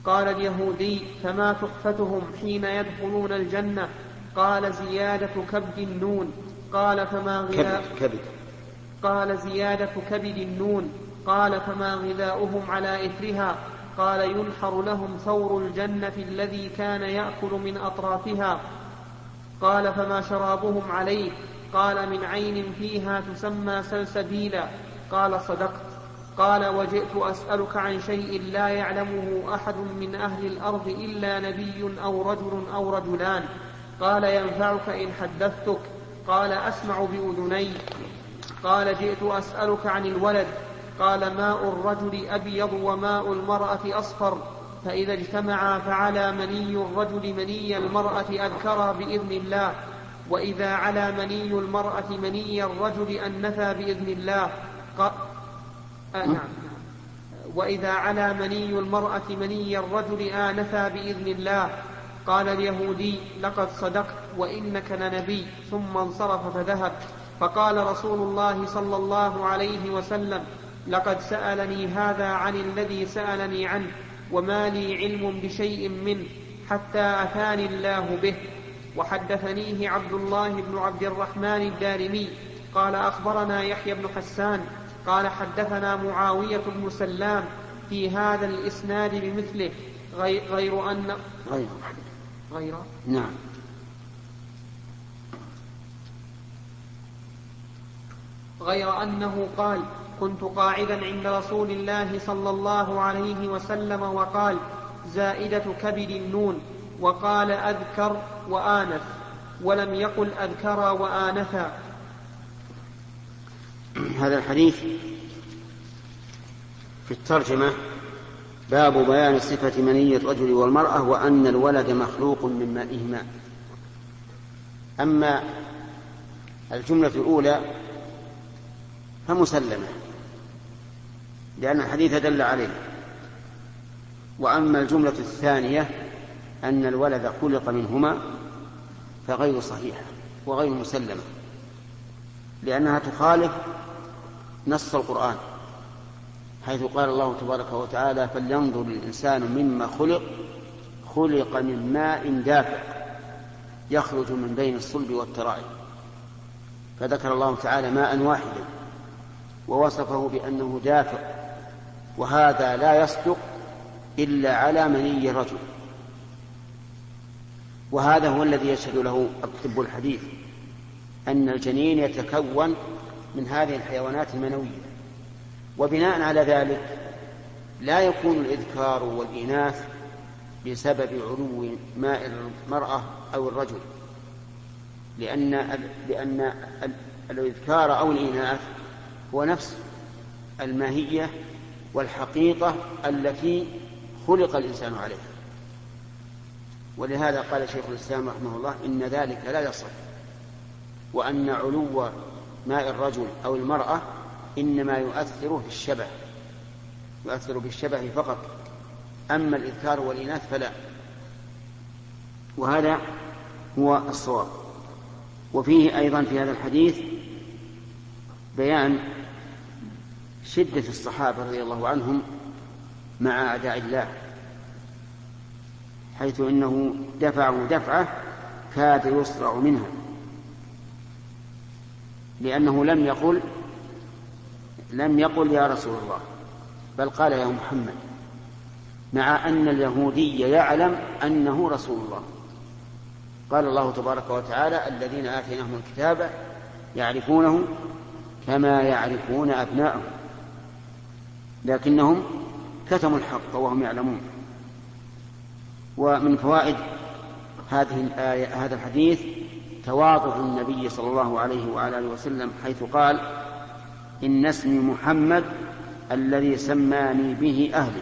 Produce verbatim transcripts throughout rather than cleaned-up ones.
قال اليهودي: فما تحفتهم حين يدخلون الجنة؟ قال: زيادة كبد النون. قال: فما غذاء كبد. قال: زيادة كبد النون. قال: فما غذاؤهم على إثرها؟ قال: ينحر لهم ثور الجنة الذي كان يأكل من أطرافها. قال: فما شرابهم عليه؟ قال: من عين فيها تسمى سلسبيلا. قال: صدقت. قال: وجئت أسألك عن شيء لا يعلمه أحد من أهل الأرض إلا نبي أو رجل أو رجلان. قال: ينفعك إن حدثتك؟ قال: أسمع بأذني. قال: جئت أسألك عن الولد. قال: ماء الرجل أبيض وماء المرأة أصفر، فإذا اجتمعا فعلى مني الرجل مني المرأة أذكرا بإذن الله، وإذا على مني المرأة مني الرجل أنثى بإذن الله. ق... آه نعم. وإذا على مني المرأة مني الرجل آنثى بإذن الله. قال اليهودي: لقد صدقت وإنك لنبي. ثم انصرف فذهب. فقال رسول الله صلى الله عليه وسلم: لقد سألني هذا عن الذي سألني عنه، وما لي علم بشيء منه حتى أتاني الله به. وحدثنيه عبد الله بن عبد الرحمن الدارمي قال: أخبرنا يحيى بن حسان قال: حدثنا معاوية بن سلام في هذا الإسناد بمثله، غير أن غير, غير نعم غير أنه قال: كنت قاعدا عند رسول الله صلى الله عليه وسلم وقال: زائدة كبد النون، وقال: أذكر وآنث، ولم يقل أذكر وآنثا. هذا الحديث في الترجمة باب بيان صفة مني الرجل والمرأة وأن الولد مخلوق من مائهما. أما الجملة الأولى فمسلمة لأن الحديث دل عليه، وأما الجملة الثانية أن الولد خلق منهما فغير صحيحة وغير مسلمة، لأنها تخالف نص القرآن حيث قال الله تبارك وتعالى: فلينظر الإنسان مما خلق خلق من ماء دافق يخرج من بين الصلب والترائب. فذكر الله تعالى ماء واحدا ووصفه بأنه دافق، وهذا لا يصدق إلا على مني الرجل، وهذا هو الذي يشهد له الطب الحديث أن الجنين يتكون من هذه الحيوانات المنوية. وبناء على ذلك لا يكون الإذكار والإناث بسبب علو ماء المرأة أو الرجل، لأن, لأن الإذكار أو الإناث هو نفس الماهية والحقيقة التي خلق الإنسان عليها. ولهذا قال شيخ الإسلام رحمه الله: إن ذلك لا يصح، وأن علو ماء الرجل أو المرأة إنما يؤثر في الشبه، يؤثر بالشبه فقط، أما الإذكار والإناث فلا. وهذا هو الصواب. وفيه أيضا في هذا الحديث بيان شدة الصحابة رضي الله عنهم مع أعداء الله، حيث إنه دفعوا دفعة كاد يصرع منها، لأنه لم يقل لم يقل يا رسول الله، بل قال يا محمد، مع أن اليهودي يعلم أنه رسول الله. قال الله تبارك وتعالى: الذين آتيناهم الكتاب يعرفونه كما يعرفون أبناءهم، لكنهم كتموا الحق وهم يعلمون. ومن فوائد هذه الآية هذا الحديث تواضع النبي صلى الله عليه وآله وسلم، حيث قال: إن اسمي محمد الذي سماني به أهلي،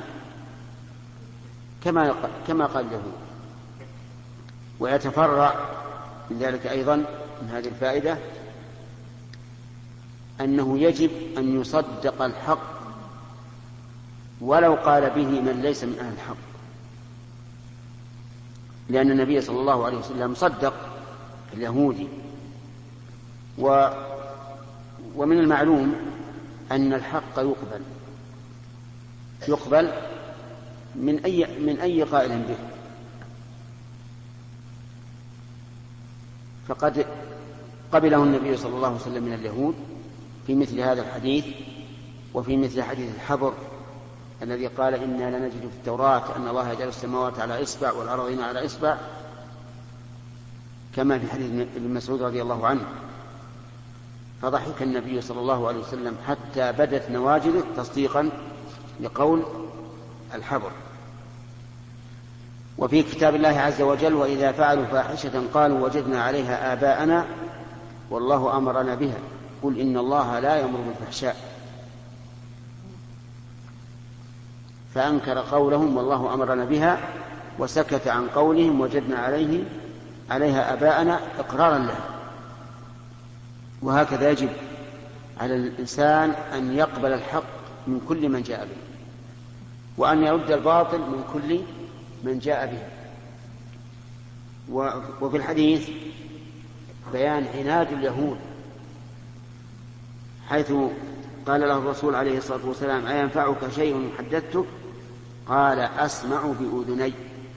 كما كما قال له. ويتفرع من ذلك أيضا من هذه الفائدة أنه يجب أن يصدق الحق ولو قال به من ليس من أهل الحق، لأن النبي صلى الله عليه وسلم صدق اليهودي. و ومن المعلوم أن الحق يقبل يقبل من أي من أي قائل به، فقد قبله النبي صلى الله عليه وسلم من اليهود في مثل هذا الحديث، وفي مثل حديث الحبر الذي قال إنا لنجد في التوراة أن الله يجعل السماوات على إصبع والأرضين على إصبع، كما في حديث ابن مسعود رضي الله عنه. فضحك النبي صلى الله عليه وسلم حتى بدت نواجذه تصديقا لقول الحبر. وفي كتاب الله عز وجل وإذا فعلوا فاحشة قالوا وجدنا عليها آباءنا والله أمرنا بها قل إن الله لا يأمر بالفحشاء، فأنكر قولهم والله أمرنا بها وسكت عن قولهم وجدنا عليه عليها آباءنا إقرارا لها. وهكذا يجب على الإنسان أن يقبل الحق من كل من جاء به، وأن يرد الباطل من كل من جاء به. وفي الحديث بيان عناد اليهود، حيث قال له الرسول عليه الصلاة والسلام أينفعك شيء حدثتك؟ قال أسمع بأذني،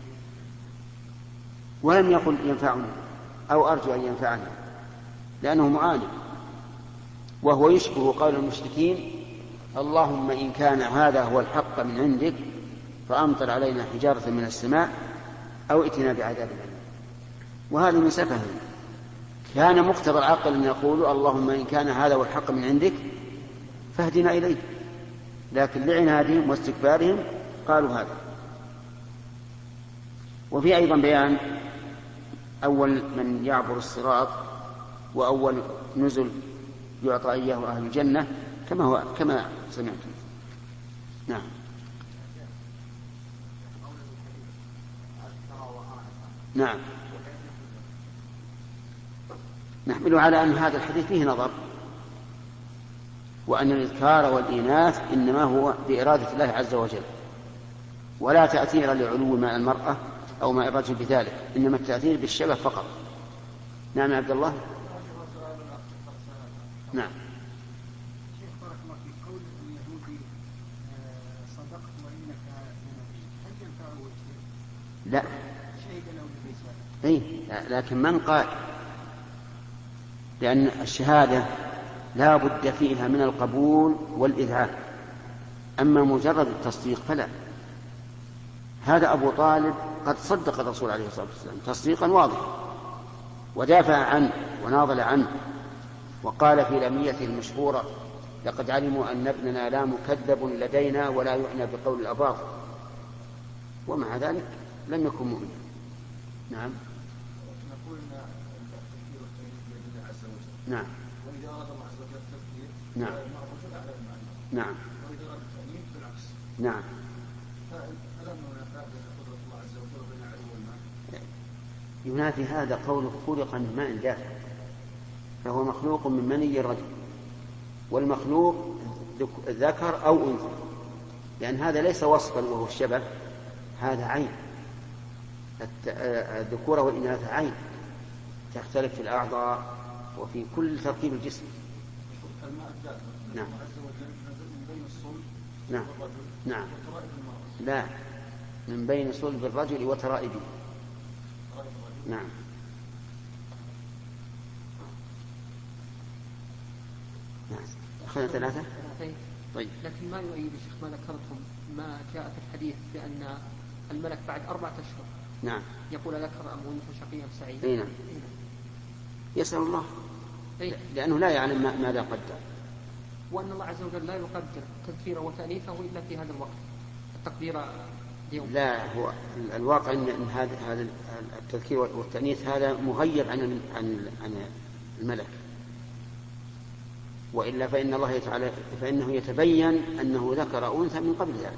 ولم يقل ينفعني أو أرجو أن ينفعني، لأنه معاند، وهو يشبه قول المشركين اللهم إن كان هذا هو الحق من عندك فأمطر علينا حجارة من السماء أو ائتنا بعذاب أليم. وهذا من سفهه. كان مقتضى العقل أن يقول اللهم إن كان هذا هو الحق من عندك فاهدنا إليه، لكن لعنادهم واستكبارهم قالوا هذا. وفي أيضا بيان أول من يعبر الصراط وأول نزل يعطى إياه أهل الجنة كما هو كما سمعتم. نعم. نعم. نحمل على أن هذا الحديث فيه نظر، وأن الإذكار والإناث إنما هو بإرادة الله عز وجل، ولا تأثير لعلو ماء المرأة أو ماء الرجل بذلك، إنما التأثير بالشبه فقط. نعم يا عبد الله. نعم. لا. أي لكن من قال، لأن الشهادة لا بد فيها من القبول والإذعان، أما مجرد التصديق فلا. هذا أبو طالب قد صدق الرسول عليه الصلاة والسلام تصديقا واضحا، ودافع عنه وناضل عنه، وقال في لميته المشهورة لقد علموا أن ابننا لا مكذب لدينا ولا يعنى بقول الأباطل، ومع ذلك لم يكن مؤمنا. نعم. نقول ان التفكير والتأييد بيد الله عز وجل. نعم. واذا اراد الله عز وجل التفكير نعم. مع الرجل اعلى المعنى. نعم. واذا اراد التأييد بالعكس. نعم. فالم ينافى بين قدرة الله عز وجل وبين العلو والماء. ينافي هذا قوله خلق من ماء دافئ، فهو مخلوق من مني الرجل، والمخلوق ذكر أو أنثى، لأن هذا ليس وصفا وهو الشبه، هذا عين. الذكورة والإناث عين تختلف في الأعضاء وفي كل تركيب الجسم. الماء الدافئ نعم. عز وجل نزل من بين الصلب نعم. والرجل نعم. وترائب المرأة. لا، من بين صلب الرجل وترائبه. نعم. نعم. أخذنا ثلاثة. طيب. لكن ما يؤيد الشيخ ما ذكرتم ما جاء في الحديث بأن الملك بعد أربعة أشهر نعم يقول ذكر أم أنثى شقي أم سعيد. أي نعم. يسأل الله، لأنه لا يعلم ماذا قدر، وأن الله عز وجل لا يقدر تذكيره وتأنيثه إلا في هذا الوقت، التقدير اليوم. لا، هو الواقع أن هذا هذا التذكير والتأنيث هذا مغير عن عن عن الملك، وإلا فإن الله تعالى فإنه يتبين أنه ذكر أنثى من قبل ذلك.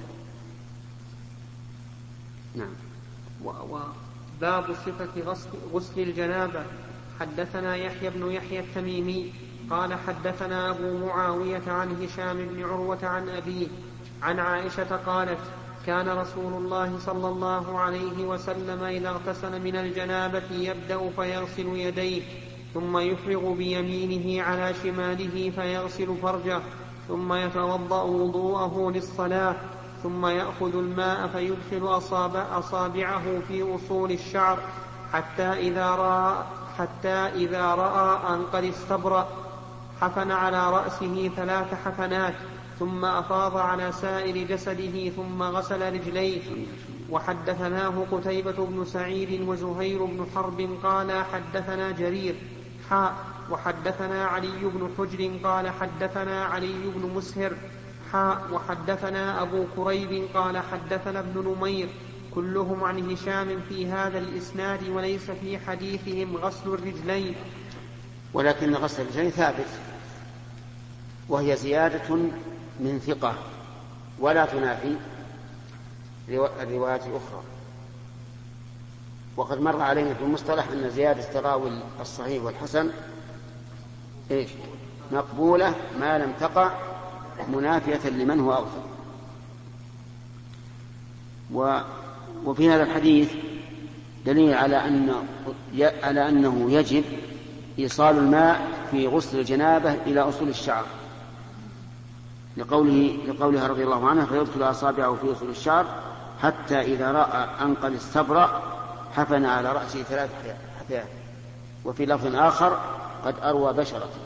نعم. وباب صفة غسل, غسل الجنابة. حدثنا يحيى بن يحيى التميمي قال حدثنا أبو معاوية عن هشام بن عروة عن أبيه عن عائشة قالت كان رسول الله صلى الله عليه وسلم إذا اغتسل من الجنابة يبدأ فيغسل يديه ثم يفرغ بيمينه على شماله فيغسل فرجه ثم يتوضأ وضوءه للصلاة ثم يأخذ الماء فيدخل أصابع أصابعه في أصول الشعر حتى إذا رأى, حتى إذا رأى أن قد استبرأ حفن على رأسه ثلاث حفنات ثم أفاض على سائر جسده ثم غسل رجليه. وحدثناه قتيبة بن سعيد وزهير بن حرب قال حدثنا جرير حاء وحدثنا علي بن حجر قال حدثنا علي بن مسهر حاء وحدثنا أبو كريب قال حدثنا ابن نمير كلهم عن هشام في هذا الإسناد وليس في حديثهم غسل الرجلين. ولكن غسل الرجلين ثابت وهي زيادة من ثقة ولا تنافي الروايات الأخرى. وقد مر علينا في المصطلح أن زيادة تراوي الصحيح والحسن إيش؟ مقبولة ما لم تقع منافية لمن هو أوثق. و وفي هذا الحديث دليل على أن على أنه يجب إيصال الماء في غسل الجنابة إلى أصول الشعر لقوله لقولها رضي الله عنها فيدخل أصابعه في أصول الشعر حتى إذا رأى أن قد استبرأ حفن على رأسه ثلاث حفيات. وفي لفظ آخر قد أروى بشرته.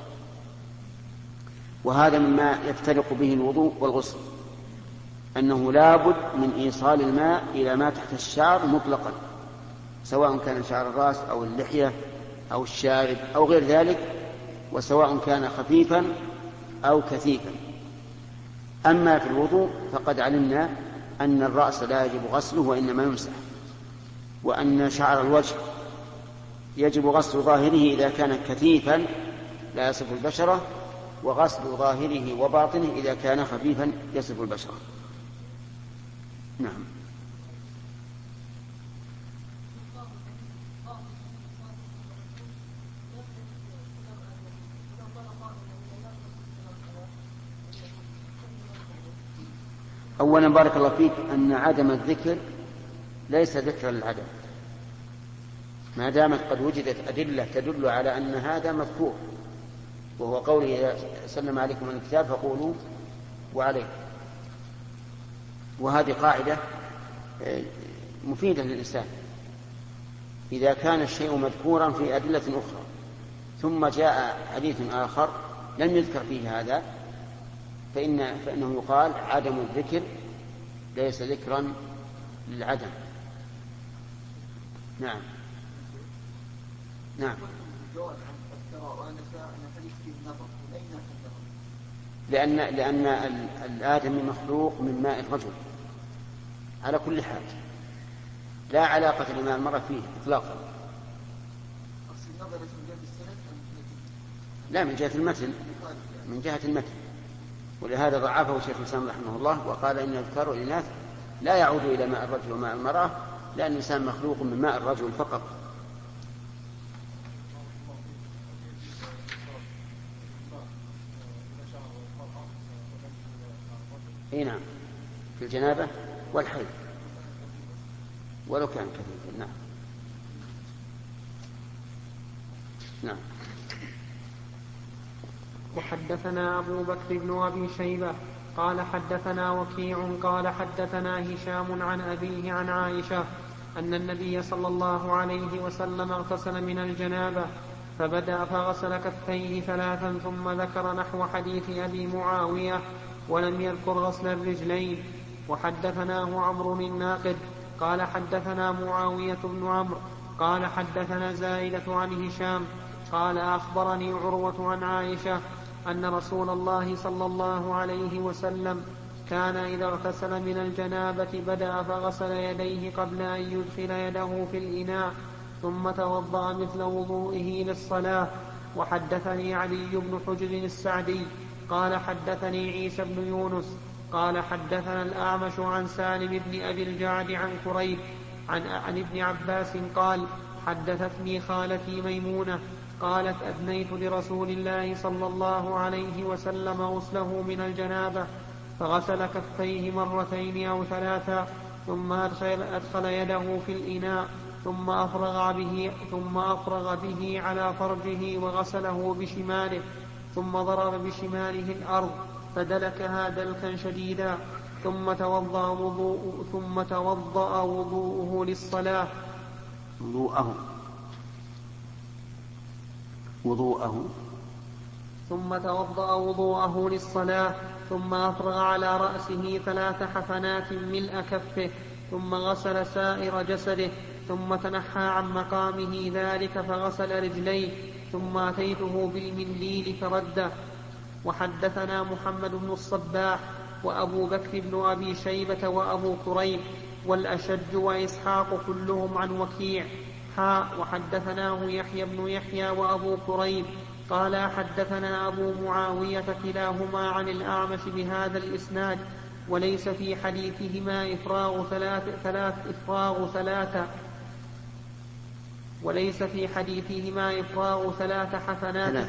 وهذا مما يفترق به الوضوء والغسل أنه لا بد من إيصال الماء إلى ما تحت الشعر مطلقا سواء كان شعر الرأس أو اللحية أو الشارب أو غير ذلك وسواء كان خفيفا أو كثيفا. أما في الوضوء فقد علمنا أن الرأس لا يجب غسله وإنما يمسح وأن شعر الوجه يجب غسل ظاهره إذا كان كثيفا لا يصف البشرة وغسل ظاهره وباطنه إذا كان خفيفا يصف البشرة. نعم. أولا بارك الله فيك أن عدم الذكر ليس ذكرا للعدم ما دامت قد وجدت أدلة تدل على أن هذا مذكور وهو قوله سلم عليكم من الكتاب فقولوا وعليكم. وهذه قاعدة مفيدة للإنسان إذا كان الشيء مذكورا في أدلة أخرى ثم جاء حديث آخر لم يذكر فيه هذا فإن فإنه يقال عدم الذكر ليس ذكرا للعدم. نعم نعم. لأن لأن الآدمي مخلوق من ماء الرجل على كل حال لا علاقة لماء المرأة فيه إطلاقا. لا من جهة المتن من جهة المتن ولهذا ضعفه شيخ الإسلام رحمه الله وقال إن الذكر والإناث لا يعود إلى ماء الرجل وماء المرأة لأن الإنسان مخلوق من ماء الرجل فقط. اي نعم في الجنابة والحيض ولو كان كثيرا. نعم نعم. وحدثنا أبو بكر بن أبي شيبة قال حدثنا وكيع قال حدثنا هشام عن أبيه عن عائشة أن النبي صلى الله عليه وسلم اغتسل من الجنابة فبدأ فغسل كفيه ثلاثا ثم ذكر نحو حديث أبي معاوية ولم يذكر غسل الرجلين. وحدثناه عمرو الناقد قال حدثنا معاوية بن عمرو قال حدثنا زائدة عن هشام قال أخبرني عروة عن عائشة أن رسول الله صلى الله عليه وسلم كان إذا اغتسل من الجنابة بدأ فغسل يديه قبل أن يدخل يده في الإناء ثم توضأ مثل وضوئه للصلاة. وحدثني علي بن حجر السعدي قال حدثني عيسى بن يونس قال حدثنا الأعمش عن سالم بن أبي الجعد عن كريب عن, عن ابن عباس قال حدثتني خالتي ميمونة قالت أدنيت لرسول الله صلى الله عليه وسلم غسله من الجنابة فغسل كفيه مرتين أو ثلاثا ثم أدخل, أدخل يده في الإناء ثم أفرغ به, ثم أفرغ به على فرجه وغسله بشماله ثم ضرب بشماله الأرض فدلكها دلكا شديدا ثم توضأ وضوء ثم توضأ وضوءه للصلاة وضوءه وضوءه ثم توضأ وضوءه للصلاة ثم أفرغ على رأسه ثلاث حفنات ملء كفه ثم غسل سائر جسده ثم تنحى عن مقامه ذلك فغسل رجليه ثم أتيته بالمنديل فرده. وحدثنا محمد بن الصباح وأبو بكر بن أبي شيبة وأبو كريب والأشج وإسحاق كلهم عن وكيع حاء وحدثناه يحيى بن يحيى وأبو كريب قال حدثنا أبو معاوية كلاهما عن الأعمش بهذا الإسناد وليس في حديثهما إفراغ ثلاث ثلاث إفراغ ثلاثة وليس في حديثهما إفراغ ثلاث حفنات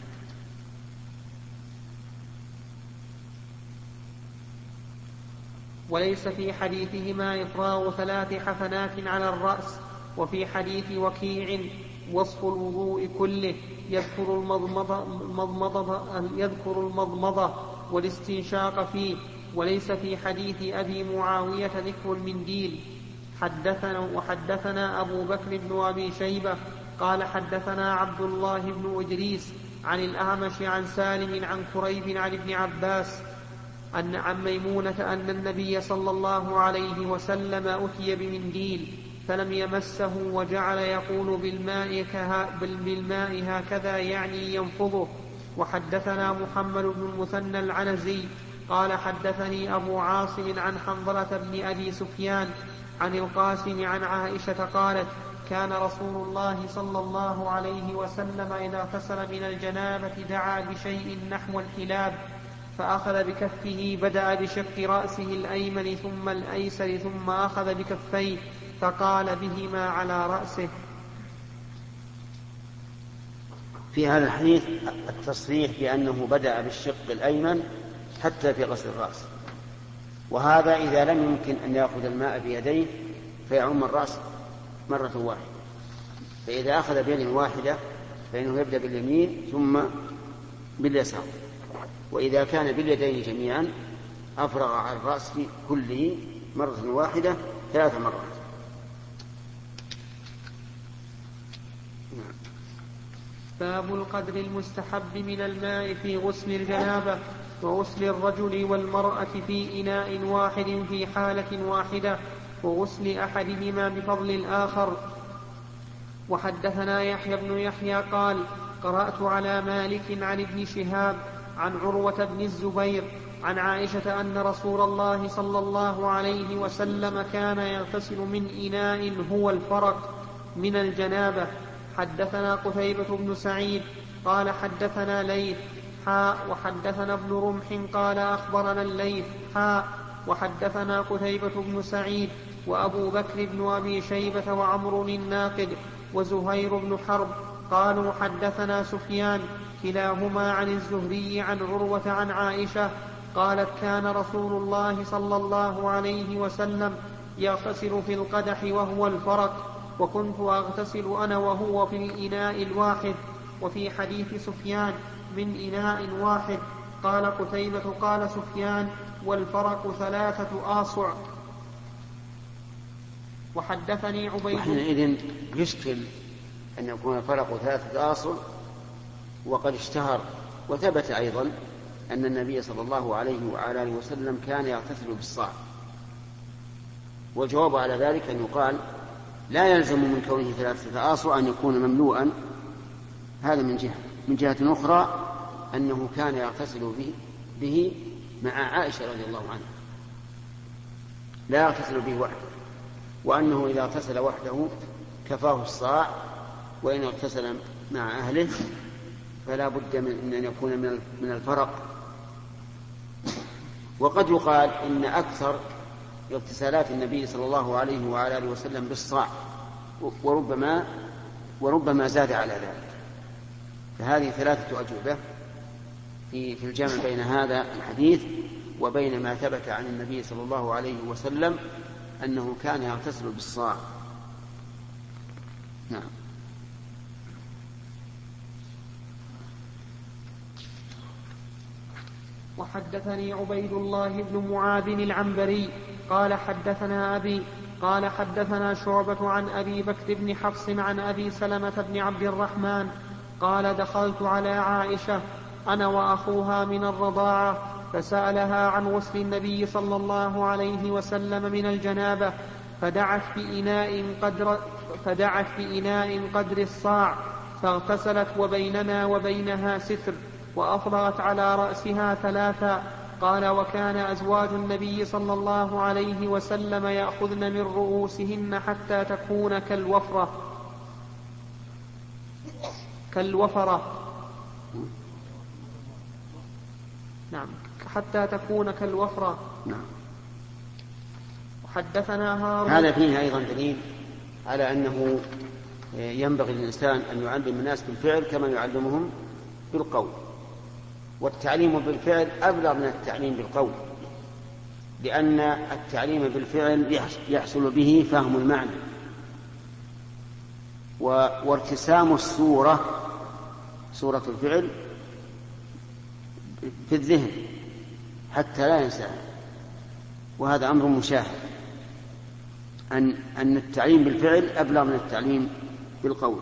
وليس في حديثهما إفراغ ثلاث حفنات على الرأس. وفي حديث وكيع وصف الوضوء كله يذكر المضمضة, المضمضة, يذكر المضمضة والاستنشاق فيه وليس في حديث أبي معاوية ذكر المنديل. حدثنا وحدثنا أبو بكر بن أبي شيبة قال حدثنا عبد الله بن إدريس عن الأعمش عن سالم عن كريب عن ابن عباس أن عن ميمونة أن النبي صلى الله عليه وسلم أتي بمنديل فلم يمسه وجعل يقول بالماء, بالماء هكذا يعني ينفضه. وحدثنا محمد بن المثنى العنزي قال حدثني أبو عاصم عن حنظلة بن أبي سفيان عن القاسم عن عائشة قالت كان رسول الله صلى الله عليه وسلم إذا اغتسل من الجنابة دعا بشيء نحو الحلاب فأخذ بكفه بدأ بشق رأسه الأيمن ثم الأيسر ثم أخذ بكفيه فقال بهما على رأسه. في هذا الحديث التصريح بأنه بدأ بالشق الأيمن حتى في غسل الرأس، وهذا إذا لم يمكن أن يأخذ الماء بيديه فيعم الرأس مرة واحدة، فإذا أخذ بيد واحدة فإنه يبدأ باليمين ثم باليسار، وإذا كان باليدين جميعا أفرغ على الرأس كله مرة واحدة ثلاث مرات. باب القدر المستحب من الماء في غسل الجنابة وغسل الرجل والمرأة في إناء واحد في حالة واحدة وغسل أحدهما بفضل الآخر. وحدثنا يحيى بن يحيى قال قرأت على مالك عن ابن شهاب عن عروة بن الزبير عن عائشة أن رسول الله صلى الله عليه وسلم كان يغتسل من إناء هو الفرق من الجنابة. حدثنا قتيبة بن سعيد قال حدثنا ليث حاء وحدثنا ابن رمح قال أخبرنا الليث حاء وحدثنا قتيبة بن سعيد وأبو بكر بن أبي شيبة وعمر الناقد وزهير بن حرب قالوا حدثنا سفيان كلاهما عن الزهري عن عروة عن عائشة قالت كان رسول الله صلى الله عليه وسلم يغتسل في القدح وهو الفرق وكنت أغتسل أنا وهو في الإناء الواحد. وفي حديث سفيان من إناء واحد قال قتيبة قال سفيان والفرق ثلاثة آصع. وحدثني عبيد وحينئذ يشكل أن يكون الفرق ثلاثة آصع، وقد اشتهر وثبت أيضا أن النبي صلى الله عليه وعلى آله وسلم كان يغتسل بالصاع، والجواب على ذلك أن يقال لا يلزم من كونه ثلاثة آصع أن يكون مملوءا، هذا من جهة. من جهة أخرى أنه كان يغتسل به, به مع عائشة رضي الله عنها، لا يغتسل به وحده، وأنه إذا اغتسل وحده كفاه الصاع، وإن اغتسل مع أهله فلا بد من أن يكون من الفرق. وقد يقال إن أكثر اغتسالات النبي صلى الله عليه وعلى آله وسلم بالصاع، وربما وربما زاد على ذلك. فهذه ثلاثة أجوبة في في الجمع بين هذا الحديث وبين ما ثبت عن النبي صلى الله عليه وسلم أنه كان يغتسل بالصاع. نعم. وحدثني عبيد الله بن معاذ العنبري قال حدثنا أبي قال حدثنا شعبة عن أبي بكر بن حفص عن أبي سلمة بن عبد الرحمن قال دخلت على عائشة أنا وأخوها من الرضاعة فسألها عن غسل النبي صلى الله عليه وسلم من الجنابة فدعت بإناء قدر, فدعت بإناء قدر الصاع فاغتسلت وبيننا وبينها ستر وأفرغت على رأسها ثلاثا. قال وكان أزواج النبي صلى الله عليه وسلم يأخذن من رؤوسهن حتى تكون كالوفرة كالوفرة نعم حتى تكون كالوفرة. نعم. وحدثنا هارون. هذا فيه أيضا دليل على أنه ينبغي للإنسان أن يعلم الناس بالفعل كما يعلمهم بالقول، والتعليم بالفعل أبلغ من التعليم بالقول، لأن التعليم بالفعل يحصل به فهم المعنى وارتسام الصورة صورة الفعل في الذهن حتى لا ينساها، وهذا أمر مشاهد أن أن التعليم بالفعل أبلغ من التعليم بالقول.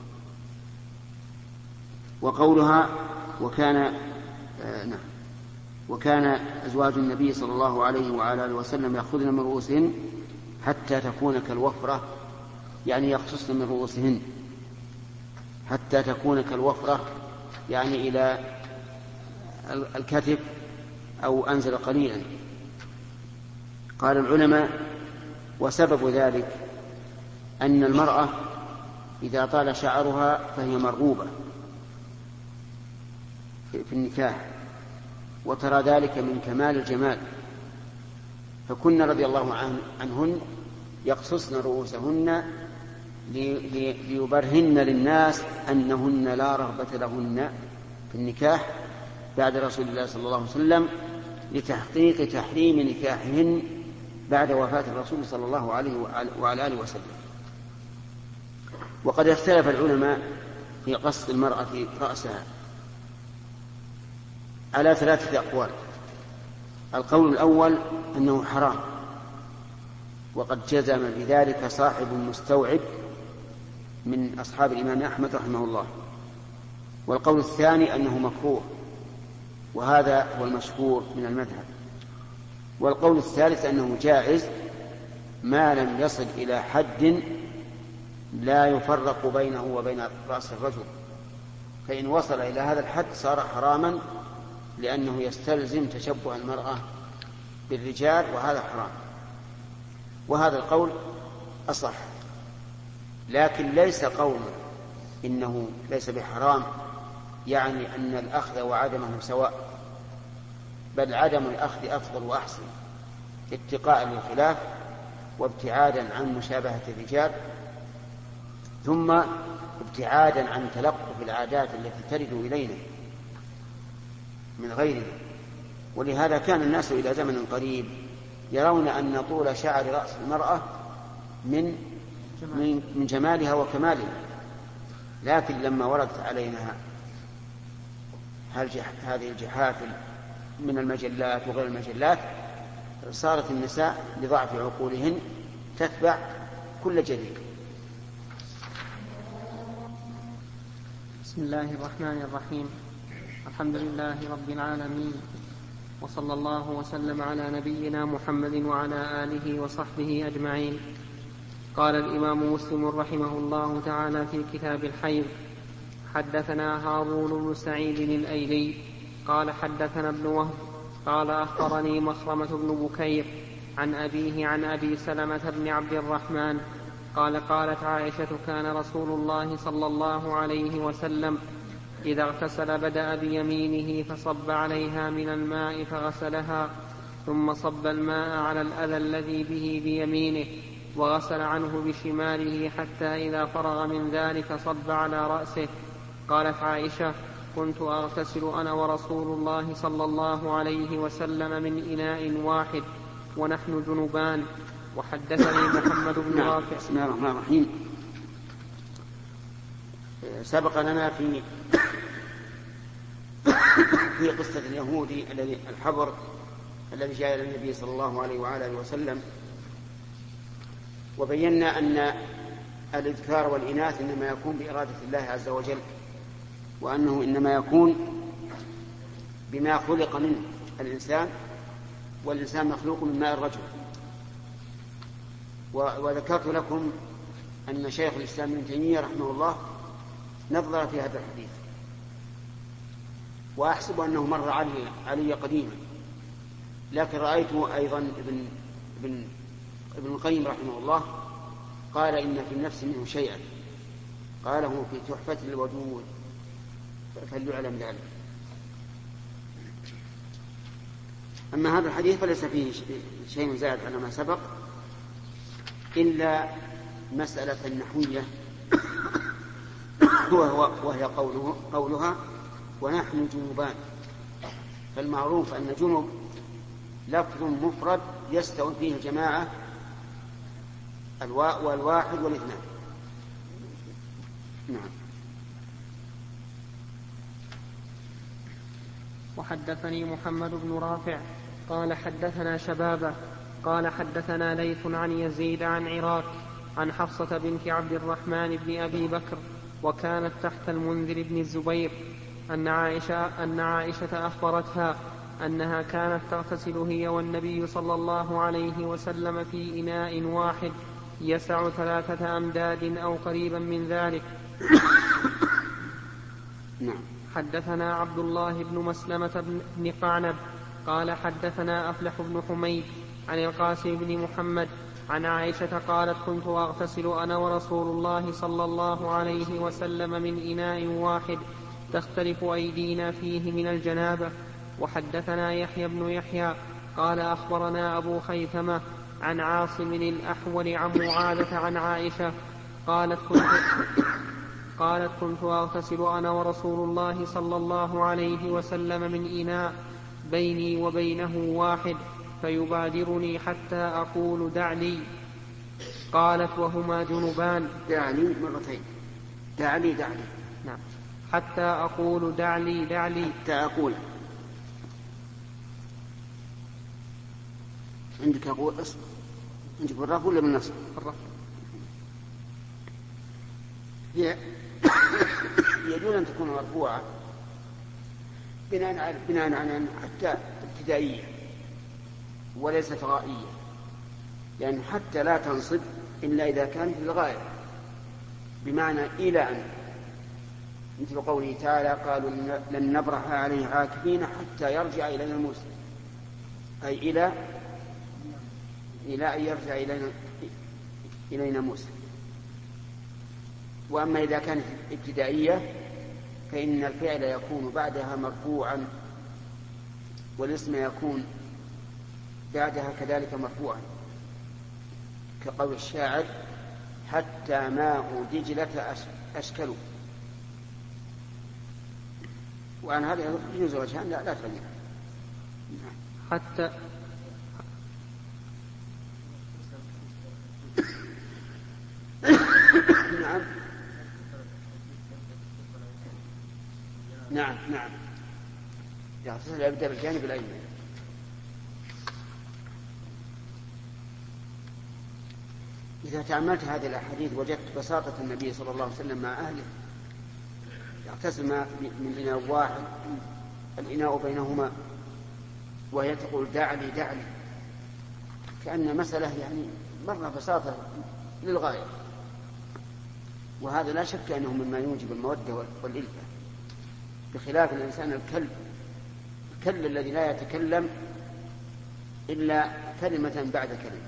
وقولها وكان آه نعم وكان أزواج النبي صلى الله عليه وعلى آله وسلم يأخذن من رؤوسهن حتى تكون كالوفرة، يعني يقصصن من رؤوسهن حتى تكون كالوفرة، يعني إلى الكتف أو أنزل قليلا. قال العلماء وسبب ذلك أن المرأة إذا طال شعرها فهي مرغوبة في النكاح، وترى ذلك من كمال الجمال، فكن رضي الله عنهن يقصصن رؤوسهن ليبرهن للناس أنهن لا رغبة لهن في النكاح بعد رسول الله صلى الله عليه وسلم، لتحقيق تحريم نكاحهن بعد وفاة الرسول صلى الله عليه وعلى آله وسلم. وقد اختلف العلماء في قص المرأة رأسها على ثلاثة أقوال. القول الأول أنه حرام، وقد جزم بذلك صاحب مستوعب من أصحاب الإمام أحمد رحمه الله. والقول الثاني أنه مكروه، وهذا هو المشهور من المذهب. والقول الثالث أنه جائز ما لم يصل إلى حد لا يفرق بينه وبين رأس الرجل، فإن وصل إلى هذا الحد صار حراما لأنه يستلزم تشبه المرأة بالرجال، وهذا حرام. وهذا القول أصح، لكن ليس قول إنه ليس بحرام يعني أن الأخذ وعدمه سواء، بل عدم الأخذ أفضل وأحسن اتقاء للخلاف وابتعادا عن مشابهة الرجال، ثم ابتعادا عن تلقف العادات التي ترد إلينا من غيرنا. ولهذا كان الناس إلى زمن قريب يرون أن طول شعر رأس المرأة من من جمالها وكمالها، لكن لما وردت علينا هذه الجحافل من المجلات وغير المجلات صارت النساء لضعف عقولهن تتبع كل جديد. بسم الله الرحمن الرحيم. الحمد لله رب العالمين، وصلى الله وسلم على نبينا محمد وعلى آله وصحبه أجمعين. قال الإمام مسلم رحمه الله تعالى في كتاب الحيض: حدثنا هارون بن سعيد الأيلي قال حدثنا ابن وهب قال أخبرني مخرمة بن بكير عن أبيه عن أبي سلمة بن عبد الرحمن قال قالت عائشة: كان رسول الله صلى الله عليه وسلم إذا اغتسل بدأ بيمينه فصب عليها من الماء فغسلها، ثم صب الماء على الأذى الذي به بيمينه وغسل عنه بشماله حتى إذا فرغ من ذلك صب على رأسه. قالت عائشة: كنت أغتسل أنا ورسول الله صلى الله عليه وسلم من إناء واحد ونحن جنبان. وحدثني محمد بن رافع. بسم الله الرحمن الرحيم. سبق لنا في في قصة اليهودي الذي الحبر الذي جاء إلى النبي صلى الله عليه وعلى آله وسلم، وبينا أن الإذكار والإناث إنما يكون بإرادة الله عز وجل، وأنه إنما يكون بما خلق منه الإنسان، والإنسان مخلوق من ماء الرجل. وذكرت لكم أن شيخ الإسلام ابن تيمية رحمه الله نظر في هذا الحديث، وأحسب أنه مر علي, علي قديما، لكن رأيته أيضا ابن, ابن, ابن القيم رحمه الله قال إن في النفس منه شيئا، قاله في تحفة الودود، فليعلم ذلك. أما هذا الحديث فليس فيه شيء زائد على ما سبق، إلا مسألة نحوية وهي قوله قولها ونحن جنوبان. فالمعروف أن جنوب لفظ مفرد يستوي فيه الجماعة الواء والواحد والاثنان. نعم. وحدثني محمد بن رافع قال حدثنا شبابه قال حدثنا ليث عن يزيد عن عراك عن حفصة بنت عبد الرحمن بن أبي بكر وكانت تحت المنذر بن الزبير أن عائشة, أن عائشة أخبرتها أنها كانت تغتسل هي والنبي صلى الله عليه وسلم في إناء واحد يسع ثلاثة أمداد أو قريبا من ذلك. نعم. حدثنا عبد الله بن مسلمة بن قعنب قال حدثنا أفلح بن حميد عن القاسم بن محمد عن عائشة قالت كنت أغتسل أنا ورسول الله صلى الله عليه وسلم من إناء واحد تختلف أيدينا فيه من الجنابة. وحدثنا يحيى بن يحيى قال أخبرنا أبو خيثمة عن عاصم الأحول عن معاذة عن عائشة قالت كنت, قالت كنت أغتسل أنا ورسول الله صلى الله عليه وسلم من إناء بيني وبينه واحد فيبادرني حتى أقول دع لي. قالت وهما جنبان. دعني مرتين. دع لي دع لي. نعم. حتى أقول دع لي دع لي. حتى أقول. عندك أقول أصل. عندك بالرفع ولا بالنصب؟ بالرفع. يجوز أن تكون مرفوعة بناء على بناء على حتى ابتدائية وليست غائية، لأن يعني حتى لا تنصب إلا إذا كانت للغاية، بمعنى إلى أن، مثل قوله تعالى قالوا لن نبرح عليه عاكفين حتى يرجع إلينا موسى، أي إلى إلى أن يرجع إلينا إلينا موسى. وأما إذا كانت ابتدائية فإن الفعل يكون بعدها مرفوعا والاسم يكون بعدها كذلك مرفوعا، كقول الشاعر حتى ماء دجلة أشكلوا. وعن هذا يجوز وجهان لا, لا تغير. حتى نعم نعم نعم يغتسل يبدأ بالجانب الأيمن. إذا تأملت هذه الأحاديث وجدت بساطة النبي صلى الله عليه وسلم مع أهله، يغتسل من إناء واحد الإناء بينهما وهي تقول دع لي دع لي، كأن مسألة يعني مرة بساطة للغاية. وهذا لا شك أنه مما يوجب المودة والإلفة، بخلاف الإنسان الكلب الكلب الذي لا يتكلم إلا كلمة بعد كلمة.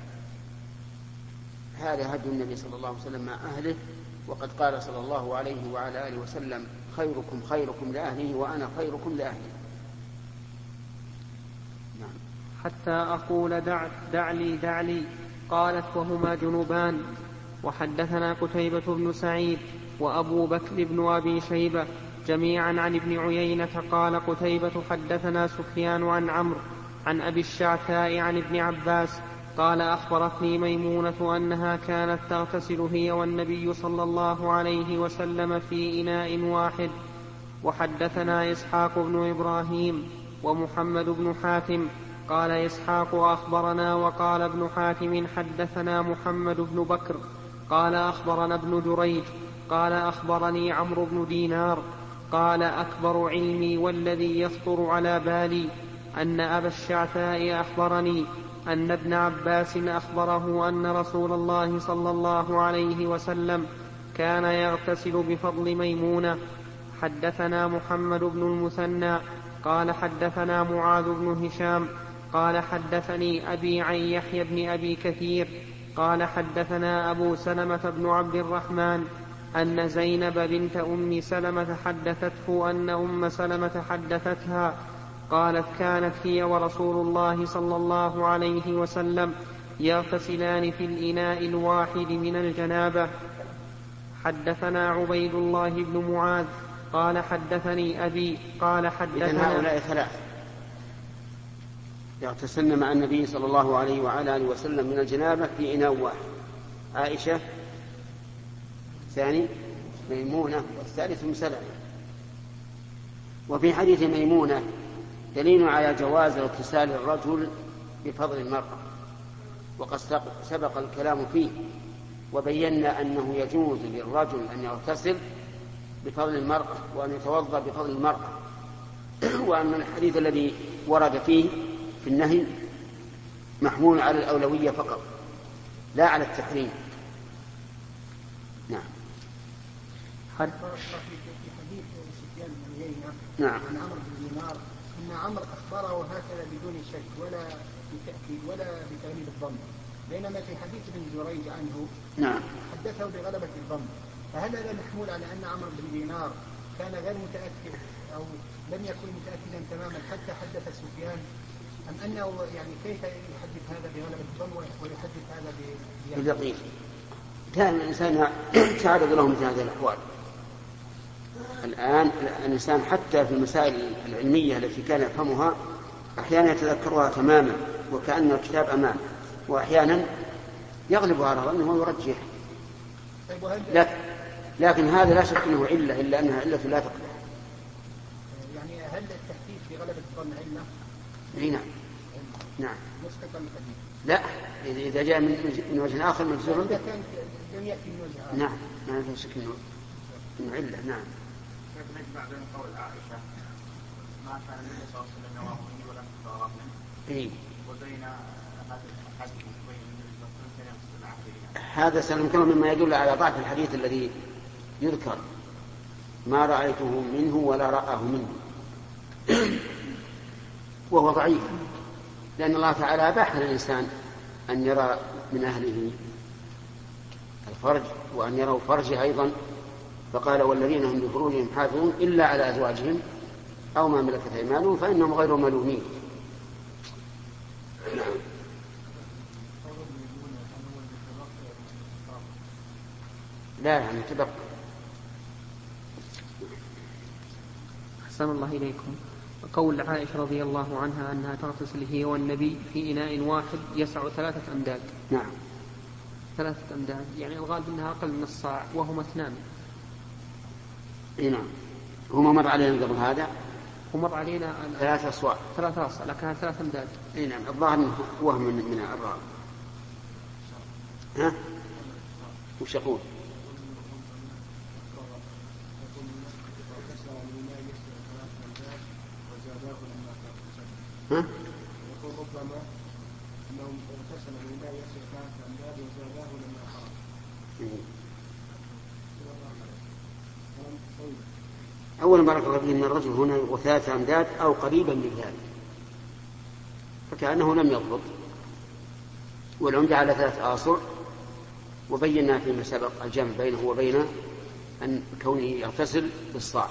هذا هدي النبي صلى الله عليه وسلم مع أهله، وقد قال صلى الله عليه وعلى آله وسلم خيركم خيركم لأهله وأنا خيركم لأهلي. نعم. حتى أقول دع, دع لي دع لي. قالت وهما جنوبان. وحدثنا قتيبة بن سعيد وأبو بكر بن أبي شيبة جميعا عن ابن عيينة قال قتيبة حدثنا سفيان عن عمرو عن أبي الشعثاء عن ابن عباس قال أخبرتني ميمونة أنها كانت تغتسل هي والنبي صلى الله عليه وسلم في إناء واحد وحدثنا إسحاق بن إبراهيم ومحمد بن حاتم. قال إسحاق أخبرنا وقال ابن حاتم حدثنا محمد بن بكر قال أخبرنا ابن جريج قال أخبرني عمرو بن دينار قال أكبر علمي والذي يخطر على بالي أن أبا الشعثاء أخبرني أن ابن عباس أخبره أن رسول الله صلى الله عليه وسلم كان يغتسل بفضل ميمونة. حدثنا محمد بن المثنى قال حدثنا معاذ بن هشام قال حدثني أبي عن يحيى بن أبي كثير قال حدثنا أبو سلمة بن عبد الرحمن أن زينب بنت أم سلمة حدثته أن أم سلمة حدثتها قالت كانت هي ورسول الله صلى الله عليه وسلم يغتسلان في الإناء الواحد من الجنابة. حدثنا عبيد الله بن معاذ قال حدثني أبي قال حدثنا. إذن هؤلاء ثلاث يغتسلن مع النبي صلى الله عليه وعلى آله وسلم من الجنابة في إناء واحد: عائشة، الثاني ميمونة، والثالث أم سلمة. وفي حديث ميمونة دليل على جواز اغتسال الرجل بفضل المرأة، وقد سبق الكلام فيه وبينا أنه يجوز للرجل أن يغتسل بفضل المرأة وأن يتوضأ بفضل المرأة، وأن الحديث الذي ورد فيه في النهي محمول على الأولوية فقط لا على التحريم. نعم. حد في حديث سفيان بن عيينة نعم. عن عمرو بن دينار أن عمرو أخبره هكذا بدون شك ولا بتأكيد ولا بتغليب الظن، بينما في حديث ابن جريج عنه نعم حدثه بغلبة الظن. فهل هذا محمول على أن عمرو بن دينار كان غير متأكد أو لم يكن متأكدا تماما حتى حدث سفيان، أم أنه يعني كيف يحدث هذا بغلبة الظن ويحدث هذا باليقين؟ كان الإنسان تعرض له مثل هذه الأحوال. الآن الإنسان حتى في المسائل العلمية التي كان يفهمها أحيانا يتذكرها تماما وكأن الكتاب أمامه، وأحيانا يغلب على ظنه ويرجح. لكن, لكن هذا لا شك أنه علة، إلا أنها علة لا تقبل. يعني هل التحديث بغلبة الظن علة؟ اي نعم. نعم. مسقطا الحديث. لا، إذا جاء من وجه آخر مجزور به. كان لم يأتي من وجه آخر. نعم، ما في شك أنه علة. نعم. بعد قول عائشة ما كان النبي صلى الله عليه وسلم يراه مني ولا تتراءى منه. إيه. وبين هذا الحديث وبين النبي صلى الله عليه وسلم كان يغتسل عهده. هذا سنذكره مما يدل على ضعف الحديث الذي يذكر: ما رأيته منه ولا رآه منه، وهو ضعيف، لأن الله تعالى أباح للإنسان أن يرى من أهله الفرج وأن يروا فرجه أيضا، فقال: والذين هم لفروجهم حافظون إلا على أزواجهم أو ما ملكت أيمانهم فإنهم غير ملومين. لا يعني تبقى. أحسن الله إليكم. قول عائشة رضي الله عنها أنها تغتسل هي والنبي في إناء واحد يسع ثلاثة أمداد. نعم. ثلاثة أمداد، يعني الغالب أنها أقل من الصاع، وهما اثنان. إيه نعم. هما مر علينا قبل هذا ومر علينا ثلاثة أصواع. ثلاثة أصواع، لكنها ثلاثة أمداد. إيه نعم. الظاهر وهم من من الراوي. ها؟ وش يقول؟ ها؟ يقول ربما أنهم اغتسلوا من لا يسر ثلاثة أمداد وزاداه لما خرج. أولا بارك الله فيه أن الرجل هنا يقول ثلاثة أمداد أو قريبا من ذلك، فكأنه لم يضبط، والعمدة على ثلاث آصر، وبينا فيما سبق الجمع بينه وبين أن كونه يغتسل بالصاع.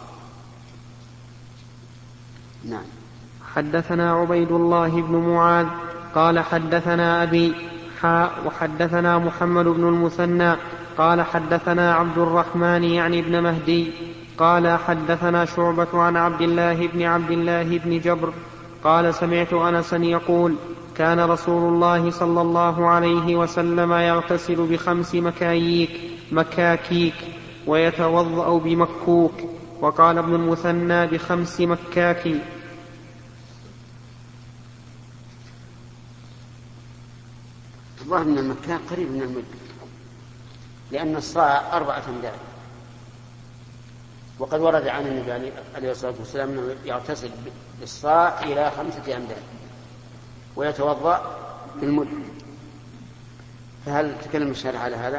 نعم. حدثنا عبيد الله بن معاذ قال حدثنا أبي حاء وحدثنا محمد بن المثنى قال حدثنا عبد الرحمن يعني ابن مهدي قال حدثنا شعبة عن عبد الله بن عبد الله بن جبر قال سمعت أنسا يقول: كان رسول الله صلى الله عليه وسلم يغتسل بخمس مكاييك مكاكيك ويتوضأ بمكوك وقال ابن المثنى بخمس مكاك. الظاهر من المكان قريب من المد، لأن الصاع أربعة أمداد، وقد ورد عن النبي عليه الصلاة والسلام أنه يغتسل بالصاع إلى خمسة أمداد ويتوضأ بالمد. فهل تكلم الشارع على هذا؟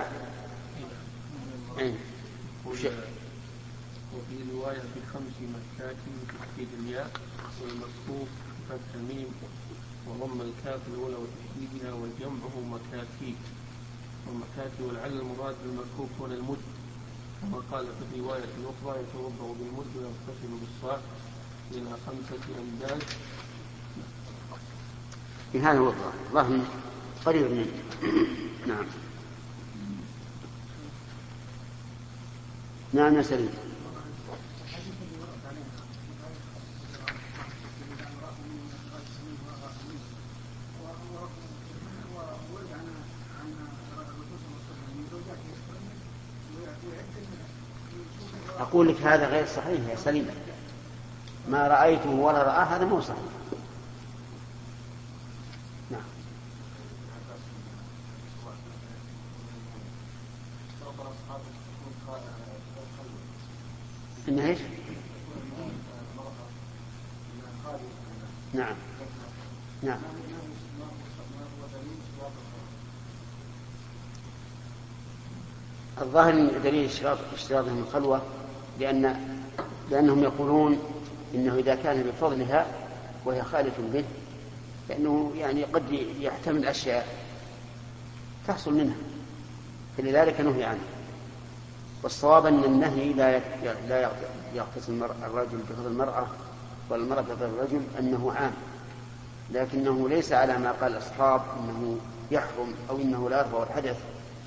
وفي رواية بخمس مكاك بتشديد الياء والمكفوف بفتح الميم وضم الكاف الأولى وتشديدها والجمع هو مكاكي، والمكاكي والعل المراد بالمكفوف هنا المد، كما قال في الرواية الأخرى يتوضأ بالمد ويغتسل بالصاع إلى خمسة أمداد. في هذا هو الله قريب منه. نعم نعم يا سليم. أقول لك هذا غير صحيح يا سليم، ما رأيته ولا رأى هذا مو صحيح. نعم. إن إيش؟ نعم نعم. الظاهر دليل اشتراطهم الخلوة لأن لأنهم يقولون إنه إذا كان بفضلها وهي خالف به لأنه يعني قد يحتمل أشياء تحصل منها، فلذلك نهي عنه. والصواب أن النهي لا لا يقتصر الرجل بفضل المرأة والمرأة بفضل الرجل، أنه عام، لكنه ليس على ما قال الأصحاب إنه يحرم أو إنه لا يرفع الحدث.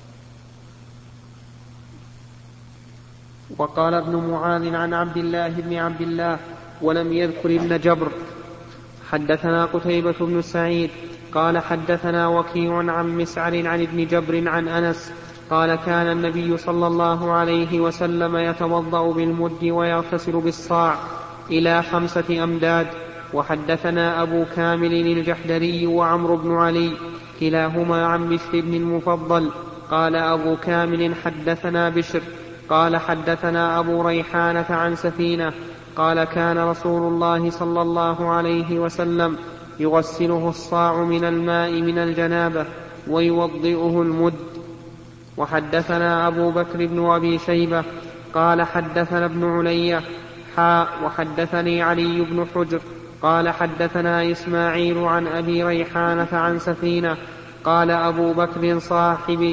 وقال ابن معاذ عن عبد الله بن عبد الله ولم يذكر ابن جبر. حدثنا قتيبة بن سعيد قال حدثنا وكيع عن مسعر عن ابن جبر عن أنس قال كان النبي صلى الله عليه وسلم يتوضأ بالمد ويغتسل بالصاع إلى خمسة أمداد. وحدثنا أبو كامل الجحدري وعمرو بن علي كلاهما عن بشر بن المفضل قال أبو كامل حدثنا بشر قال حدثنا أبو ريحانة عن سفينة قال كان رسول الله صلى الله عليه وسلم يغسله الصاع من الماء من الجنابة ويوضئه المد. وحدثنا أبو بكر بن أبي شيبة قال حدثنا ابن علي حاء وحدثني علي بن حجر قال حدثنا إسماعيل عن أبي ريحانة عن سفينة قال أبو بكر صاحب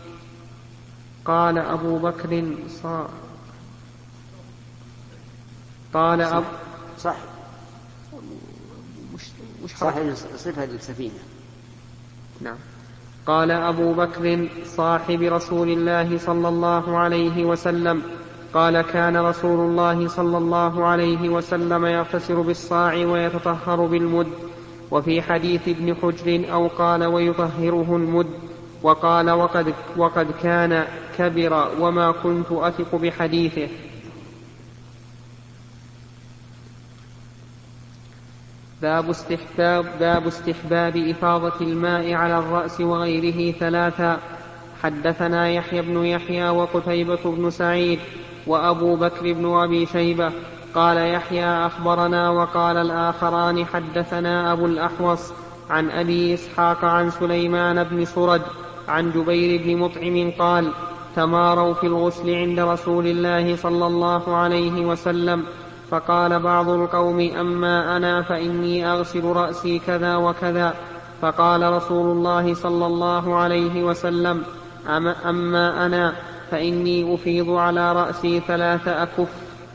قال أبو بكر صاحب قال أب صح مش صحيح صفة السفينة. نعم. قال أبو بكر صاحب رسول الله صلى الله عليه وسلم قال كان رسول الله صلى الله عليه وسلم يغتسل بالصاع ويتطهر بالمد. وفي حديث ابن حجر أو قال ويطهره المد. وقال وقد, وقد كان كبر وما كنت أثق بحديثه. باب استحباب, باب استحباب إفاضة الماء على الرأس وغيره ثلاثا. حدثنا يحيى بن يحيى وقتيبة بن سعيد وأبو بكر بن أبي شيبة قال يحيى أخبرنا وقال الآخران حدثنا أبو الأحوص عن أبي إسحاق عن سليمان بن سرد عن جبير بن مطعم قال تماروا في الغسل عند رسول الله صلى الله عليه وسلم فقال بعض القوم أما أنا فإني أغسل رأسي كذا وكذا فقال رسول الله صلى الله عليه وسلم أما أنا فإني أفيض على رأسي ثلاث أكف.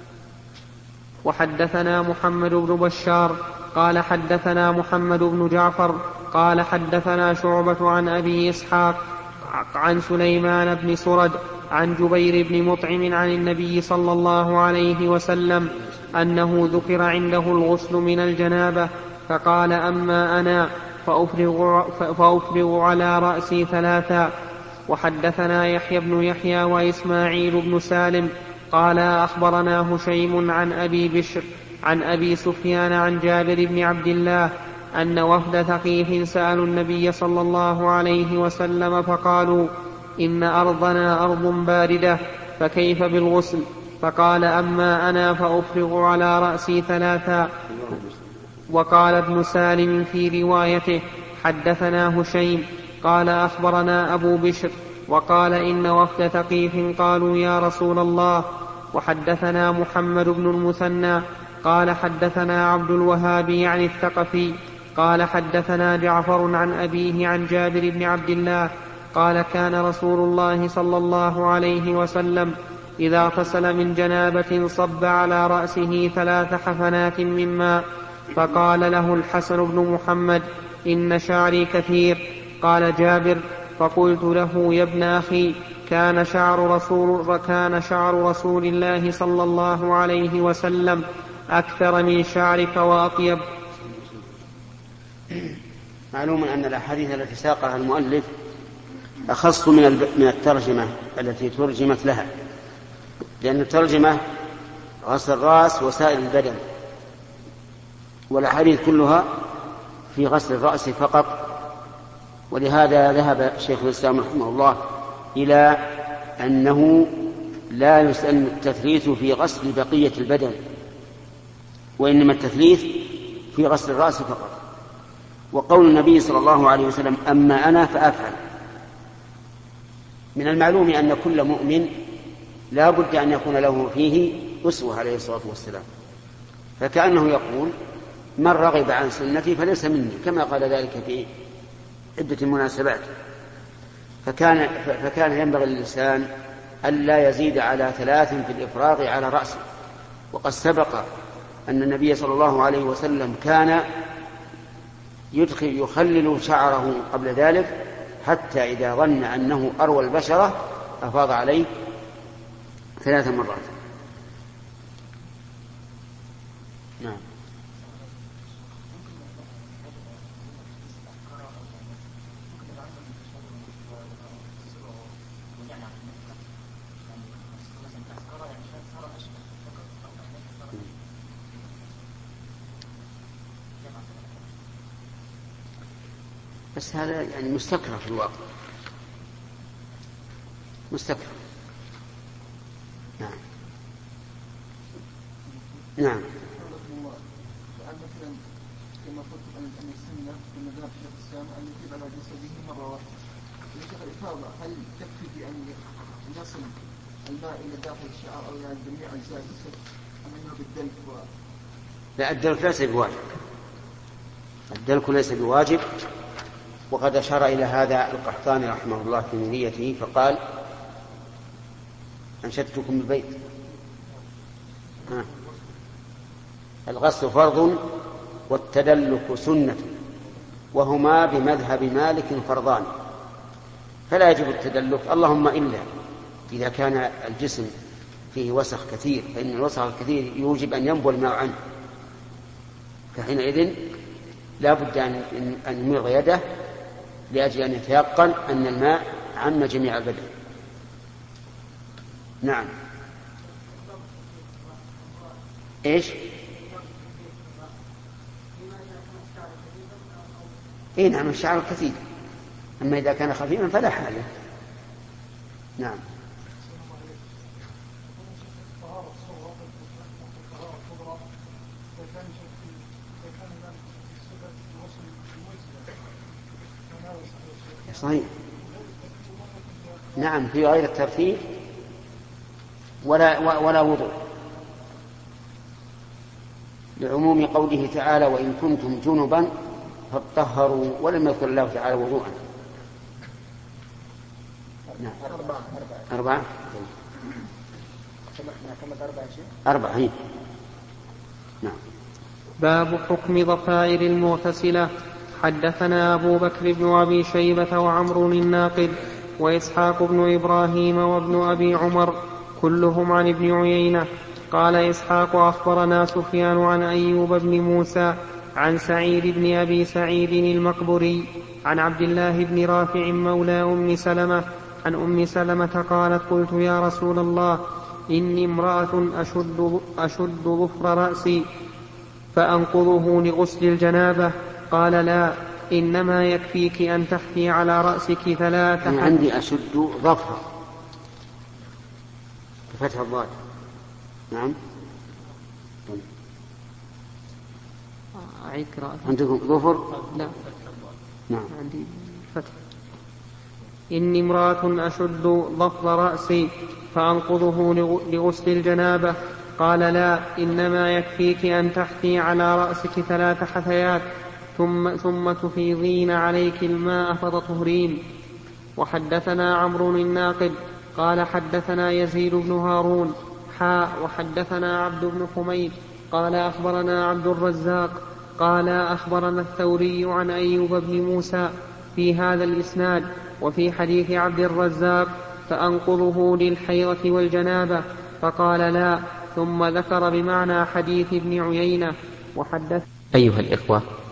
وحدثنا محمد بن بشار قال حدثنا محمد بن جعفر قال حدثنا شعبة عن أبي إسحاق عن سليمان بن سرد عن جبير بن مطعم عن النبي صلى الله عليه وسلم أنه ذكر عنده الغسل من الجنابة فقال أما أنا فأفرغ, فأفرغ على رأسي ثلاثا. وحدثنا يحيى بن يحيى وإسماعيل بن سالم قال أخبرنا هشيم عن أبي بشر عن أبي سفيان عن جابر بن عبد الله أن وفد ثقيف سألوا النبي صلى الله عليه وسلم فقالوا إن أرضنا أرض باردة فكيف بالغسل؟ فقال أما أنا فأفرغ على رأسي ثلاثا. وقال ابن سالم في روايته حدثنا هشيم قال أخبرنا أبو بشر وقال إن وفد ثقيف قالوا يا رسول الله. وحدثنا محمد بن المثنى قال حدثنا عبد الوهاب يعني الثقفي قال حدثنا جعفر عن أبيه عن جابر بن عبد الله قال كان رسول الله صلى الله عليه وسلم إذا اغتسل من جنابة صب على رأسه ثلاث حفنات من ماء. فقال له الحسن بن محمد إن شعري كثير. قال جابر فقلت له يا ابن أخي كان شعر رسول, كان شعر رسول الله صلى الله عليه وسلم أكثر من شعرك وأطيب. معلوم أن الأحاديث التي ساقها المؤلف أخص من الترجمة التي ترجمت لها، لأن الترجمة غسل الرأس وسائر البدن، والأحاديث كلها في غسل الرأس فقط. ولهذا ذهب شيخ الإسلام رحمه الله إلى أنه لا يسن التثليث في غسل بقية البدن، وإنما التثليث في غسل الرأس فقط. وقول النبي صلى الله عليه وسلم أما أنا فأفعل، من المعلوم أن كل مؤمن لا بد أن يكون له فيه أسوة عليه الصلاة والسلام، فكأنه يقول من رغب عن سنتي فليس مني، كما قال ذلك في عدة المناسبات. فكان, فكان ينبغي للإنسان ألا يزيد على ثلاث في الإفراغ على رأسه. وقد سبق أن النبي صلى الله عليه وسلم كان يدخل يخلل شعره قبل ذلك حتى إذا ظن أنه أروى البشرة أفاض عليه ثلاث مرات. نعم. بس هذا يعني مستكره في الواقع، مستكره. نعم نعم. مثلا كما قلت أن السنة من مذهب شيخ الإسلام أن يجب على جسده مرة واحدة. لشيخ الإفاضة هل تكفي بأن يصل الماء إلى داخل الشعر أو إلى جميع أجزاء الجسد أم أنه بالدلك؟ و... لا، الدلك ليس بواجب، الدلك ليس بواجب. وقد أشار إلى هذا القحطاني رحمه الله في نيته فقال أنشدتكم البيت. ها. الغسل فرض والتدلك سنة وهما بمذهب مالك فرضان، فلا يجب التدلك اللهم إلا إذا كان الجسم فيه وسخ كثير، فإن الوسخ الكثير يوجب أن ينبو الماء عنه، فحينئذ لا بد أن يمر يده لأجل أن يتيقن أن الماء عم جميع البدن. نعم. إيش؟ إيه نعم، الشعر كثير، أما إذا كان خفيفا فلا حاجة. نعم. صحيح. نعم، في غير الترتيب ولا ولا وضوء، لعموم قوله تعالى وإن كنتم جنبا فاطهروا، ولم يذكر الله تعالى وضوءا. نعم. أربعة أربعة أربعة هي. نعم. باب حكم ضفائر المغتسلة. حدثنا أبو بكر بن أبي شيبة وعمر الناقد وإسحاق بن إبراهيم وابن أبي عمر كلهم عن ابن عيينة. قال إسحاق أخبرنا سفيان عن أيوب بن موسى عن سعيد بن أبي سعيد المقبري عن عبد الله بن رافع مولى أم سلمة عن أم سلمة قالت قلت يا رسول الله إني امرأة أشد, أشد ظفر رأسي فأنقضه لغسل الجنابة. قال لا، إنما يكفيك أن تحفي على رأسك ثلاث. أنا عندي أشد ظفر بفتح الضاد. نعم. أعيد قراءة. عندكم ظفر؟ لا. نعم. عندي فتح. إني امرأة أشد ظفر رأسي فأنقضه لغسل الجنابة. قال لا، إنما يكفيك أن تحفي على رأسك ثلاث حثيات ثم, ثم تفيضين عليك الماء فتطهرين. وحدثنا عمرو الناقد قال حدثنا يزيد بن هارون حاء وحدثنا عبد بن حميد قال أخبرنا عبد الرزاق قال أخبرنا الثوري عن أيوب بن موسى في هذا الإسناد. وفي حديث عبد الرزاق فأنقضه للحيضة والجنابة، فقال لا، ثم ذكر بمعنى حديث ابن عيينة. وحدث أيها الإخوة،